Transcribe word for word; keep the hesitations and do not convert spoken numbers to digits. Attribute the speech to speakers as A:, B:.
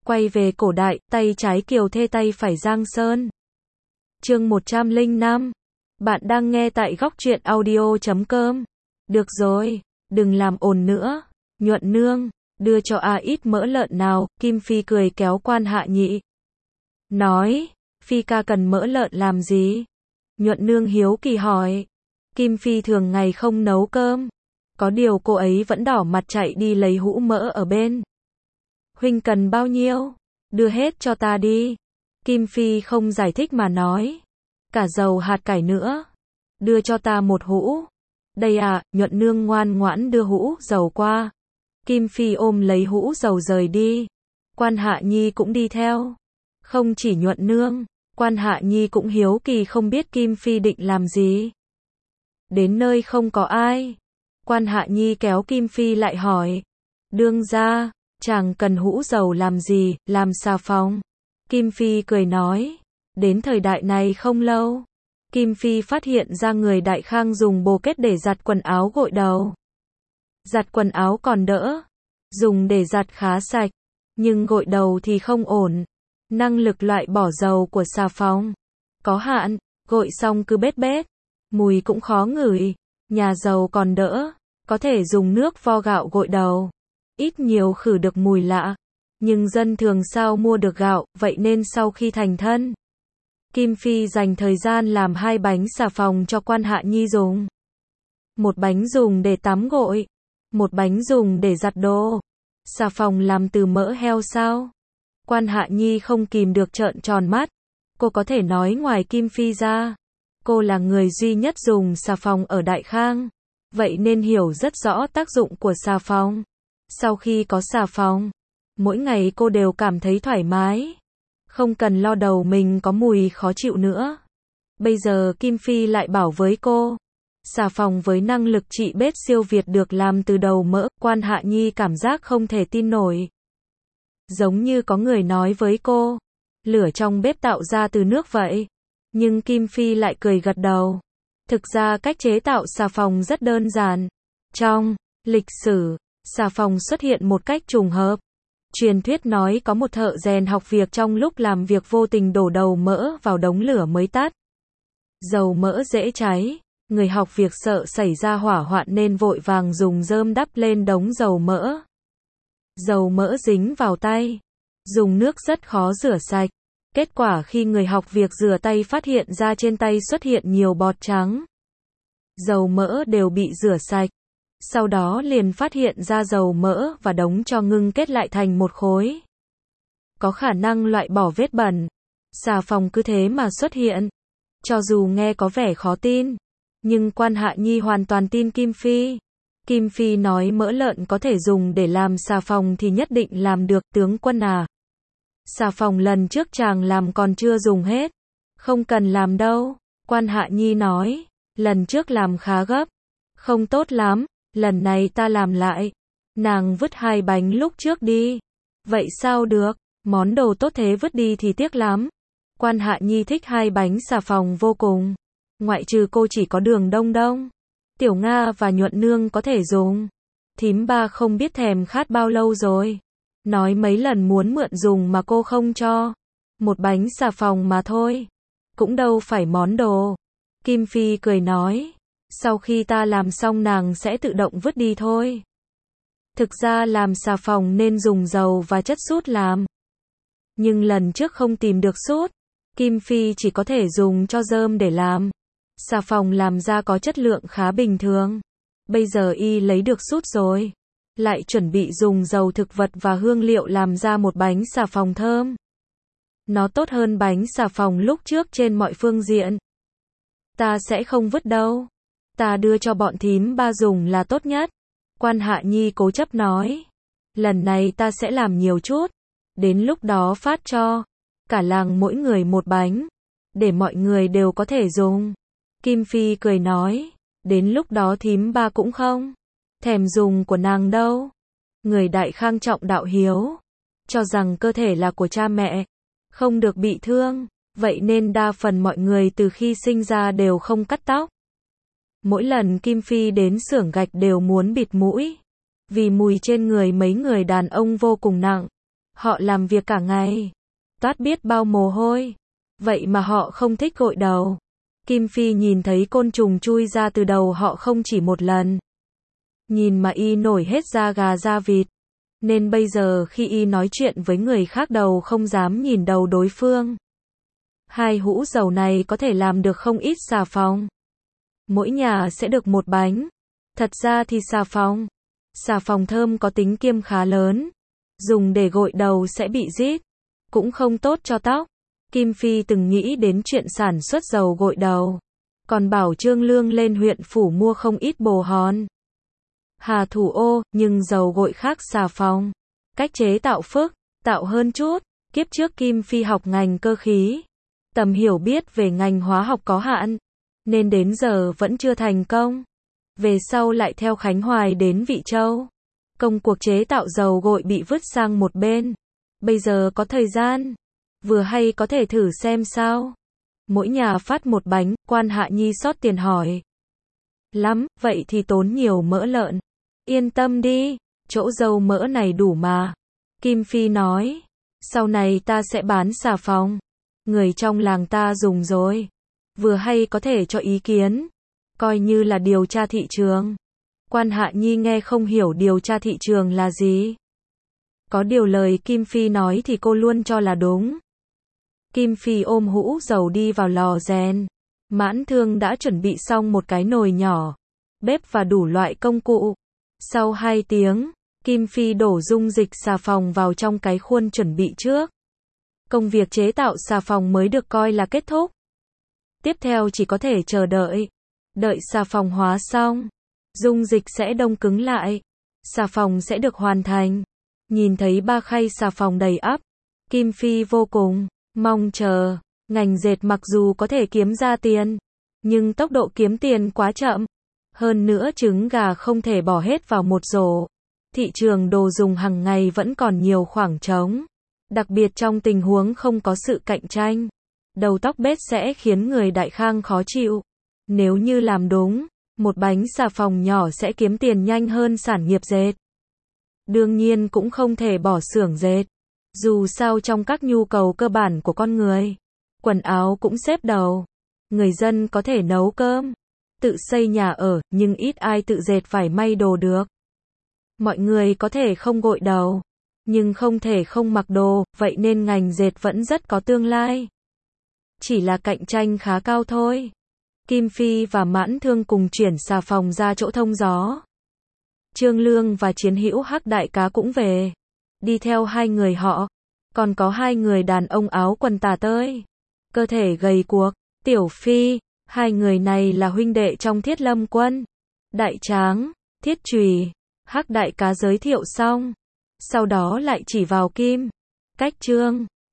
A: Quay về cổ đại, tay trái Kiều Thê tay phải Giang Sơn. Chương một trăm lẻ năm. Bạn đang nghe tại góc truyện audio chấm com. Được rồi, đừng làm ồn nữa. Nhuận nương, đưa cho a ít mỡ lợn nào, Kim Phi cười kéo Quan Hạ Nhị. Nói, Phi ca cần mỡ lợn làm gì? Nhuận nương hiếu kỳ hỏi. Kim Phi thường ngày không nấu cơm. Có điều cô ấy vẫn đỏ mặt chạy đi lấy hũ mỡ ở bên. Huynh cần bao nhiêu? Đưa hết cho ta đi. Kim Phi không giải thích mà nói. Cả dầu hạt cải nữa. Đưa cho ta một hũ. Đây à, Nhuận nương ngoan ngoãn đưa hũ dầu qua. Kim Phi ôm lấy hũ dầu rời đi. Quan Hạ Nhi cũng đi theo. Không chỉ Nhuận nương, Quan Hạ Nhi cũng hiếu kỳ không biết Kim Phi định làm gì. Đến nơi không có ai. Quan Hạ Nhi kéo Kim Phi lại hỏi. Đương gia, chàng cần hũ dầu làm gì, làm xà phòng? Kim Phi cười nói. Đến thời đại này không lâu, Kim Phi phát hiện ra người Đại Khang dùng bồ kết để giặt quần áo gội đầu. Giặt quần áo còn đỡ, dùng để giặt khá sạch, nhưng gội đầu thì không ổn. Năng lực loại bỏ dầu của xà phòng có hạn, gội xong cứ bết bết, mùi cũng khó ngửi. Nhà giàu còn đỡ, có thể dùng nước vo gạo gội đầu, ít nhiều khử được mùi lạ. Nhưng dân thường sao mua được gạo, vậy nên sau khi thành thân, Kim Phi dành thời gian làm hai bánh xà phòng cho Quan Hạ Nhi dùng. Một bánh dùng để tắm gội, một bánh dùng để giặt đồ. Xà phòng làm từ mỡ heo sao? Quan Hạ Nhi không kìm được trợn tròn mắt. Cô có thể nói ngoài Kim Phi ra, cô là người duy nhất dùng xà phòng ở Đại Khang, vậy nên hiểu rất rõ tác dụng của xà phòng. Sau khi có xà phòng, mỗi ngày cô đều cảm thấy thoải mái, không cần lo đầu mình có mùi khó chịu nữa. Bây giờ Kim Phi lại bảo với cô, xà phòng với năng lực trị bết siêu việt được làm từ đầu mỡ. Quan Hạ Nhi cảm giác không thể tin nổi. Giống như có người nói với cô, lửa trong bếp tạo ra từ nước vậy. Nhưng Kim Phi lại cười gật đầu. Thực ra cách chế tạo xà phòng rất đơn giản. Trong lịch sử, xà phòng xuất hiện một cách trùng hợp. Truyền thuyết nói có một thợ rèn học việc trong lúc làm việc vô tình đổ đầu mỡ vào đống lửa mới tắt. Dầu mỡ dễ cháy, người học việc sợ xảy ra hỏa hoạn nên vội vàng dùng rơm đắp lên đống dầu mỡ. Dầu mỡ dính vào tay, dùng nước rất khó rửa sạch. Kết quả khi người học việc rửa tay phát hiện ra trên tay xuất hiện nhiều bọt trắng. Dầu mỡ đều bị rửa sạch. Sau đó liền phát hiện ra dầu mỡ và đống tro ngưng kết lại thành một khối. Có khả năng loại bỏ vết bẩn. Xà phòng cứ thế mà xuất hiện. Cho dù nghe có vẻ khó tin, nhưng Quan Hạ Nhi hoàn toàn tin Kim Phi. Kim Phi nói mỡ lợn có thể dùng để làm xà phòng thì nhất định làm được. Tướng quân à, xà phòng lần trước chàng làm còn chưa dùng hết. Không cần làm đâu. Quan Hạ Nhi nói, lần trước làm khá gấp, không tốt lắm, lần này ta làm lại. Nàng vứt hai bánh lúc trước đi. Vậy sao được, món đồ tốt thế vứt đi thì tiếc lắm. Quan Hạ Nhi thích hai bánh xà phòng vô cùng. Ngoại trừ cô chỉ có Đường Đông Đông, Tiểu Nga và Nhuận nương có thể dùng. Thím ba không biết thèm khát bao lâu rồi. Nói mấy lần muốn mượn dùng mà cô không cho. Một bánh xà phòng mà thôi, cũng đâu phải món đồ. Kim Phi cười nói, sau khi ta làm xong nàng sẽ tự động vứt đi thôi. Thực ra làm xà phòng nên dùng dầu và chất sút làm. Nhưng lần trước không tìm được sút, Kim Phi chỉ có thể dùng cho rơm để làm. Xà phòng làm ra có chất lượng khá bình thường. Bây giờ y lấy được sút rồi, lại chuẩn bị dùng dầu thực vật và hương liệu làm ra một bánh xà phòng thơm. Nó tốt hơn bánh xà phòng lúc trước trên mọi phương diện. Ta sẽ không vứt đâu. Ta đưa cho bọn thím ba dùng là tốt nhất. Quan Hạ Nhi cố chấp nói. Lần này ta sẽ làm nhiều chút. Đến lúc đó phát cho cả làng mỗi người một bánh, để mọi người đều có thể dùng. Kim Phi cười nói. Đến lúc đó thím ba cũng không thèm dùng của nàng đâu. Người Đại Khang trọng đạo hiếu, cho rằng cơ thể là của cha mẹ, không được bị thương. Vậy nên đa phần mọi người từ khi sinh ra đều không cắt tóc. Mỗi lần Kim Phi đến xưởng gạch đều muốn bịt mũi, vì mùi trên người mấy người đàn ông vô cùng nặng. Họ làm việc cả ngày, toát biết bao mồ hôi. Vậy mà họ không thích gội đầu. Kim Phi nhìn thấy côn trùng chui ra từ đầu họ không chỉ một lần. Nhìn mà y nổi hết da gà da vịt. Nên bây giờ khi y nói chuyện với người khác đầu không dám nhìn đầu đối phương. Hai hũ dầu này có thể làm được không ít xà phòng. Mỗi nhà sẽ được một bánh. Thật ra thì xà phòng, xà phòng thơm có tính kiêm khá lớn. Dùng để gội đầu sẽ bị rít, cũng không tốt cho tóc. Kim Phi từng nghĩ đến chuyện sản xuất dầu gội đầu. Còn bảo Trương Lương lên huyện phủ mua không ít bồ hòn. Hà thủ ô, nhưng dầu gội khác xà phòng. Cách chế tạo phức, tạo hơn chút. Kiếp trước Kim Phi học ngành cơ khí. Tầm hiểu biết về ngành hóa học có hạn. Nên đến giờ vẫn chưa thành công. Về sau lại theo Khánh Hoài đến Vị Châu. Công cuộc chế tạo dầu gội bị vứt sang một bên. Bây giờ có thời gian. Vừa hay có thể thử xem sao. Mỗi nhà phát một bánh, Quan Hạ Nhi xót tiền hỏi. Lắm, vậy thì tốn nhiều mỡ lợn. Yên tâm đi, chỗ dầu mỡ này đủ mà. Kim Phi nói. Sau này ta sẽ bán xà phòng. Người trong làng ta dùng rồi. Vừa hay có thể cho ý kiến. Coi như là điều tra thị trường. Quan Hạ Nhi nghe không hiểu điều tra thị trường là gì. Có điều lời Kim Phi nói thì cô luôn cho là đúng. Kim Phi ôm hũ dầu đi vào lò rèn. Mãn Thương đã chuẩn bị xong một cái nồi nhỏ, bếp và đủ loại công cụ. Sau hai tiếng, Kim Phi đổ dung dịch xà phòng vào trong cái khuôn chuẩn bị trước. Công việc chế tạo xà phòng mới được coi là kết thúc. Tiếp theo chỉ có thể chờ đợi. Đợi xà phòng hóa xong, dung dịch sẽ đông cứng lại. Xà phòng sẽ được hoàn thành. Nhìn thấy ba khay xà phòng đầy ắp, Kim Phi vô cùng mong chờ. Ngành dệt mặc dù có thể kiếm ra tiền, nhưng tốc độ kiếm tiền quá chậm. Hơn nữa trứng gà không thể bỏ hết vào một rổ. Thị trường đồ dùng hàng ngày vẫn còn nhiều khoảng trống. Đặc biệt trong tình huống không có sự cạnh tranh. Đầu tóc bết sẽ khiến người đại khang khó chịu. Nếu như làm đúng, một bánh xà phòng nhỏ sẽ kiếm tiền nhanh hơn sản nghiệp dệt. Đương nhiên cũng không thể bỏ xưởng dệt. Dù sao trong các nhu cầu cơ bản của con người, quần áo cũng xếp đầu. Người dân có thể nấu cơm, tự xây nhà ở, nhưng ít ai tự dệt vải may đồ được. Mọi người có thể không gội đầu, nhưng không thể không mặc đồ, vậy nên ngành dệt vẫn rất có tương lai. Chỉ là cạnh tranh khá cao thôi. Kim Phi và Mãn Thương cùng chuyển xà phòng ra chỗ thông gió. Trương Lương và Chiến Hữu Hắc Đại Cá cũng về. Đi theo hai người họ, còn có hai người đàn ông áo quần tà tơi, cơ thể gầy guộc, Tiểu Phi. Hai người này là huynh đệ trong Thiết Lâm Quân. Đại Tráng, Thiết Chùy, Hắc Đại Cá giới thiệu xong. Sau đó lại chỉ vào Kim, Cách Trương.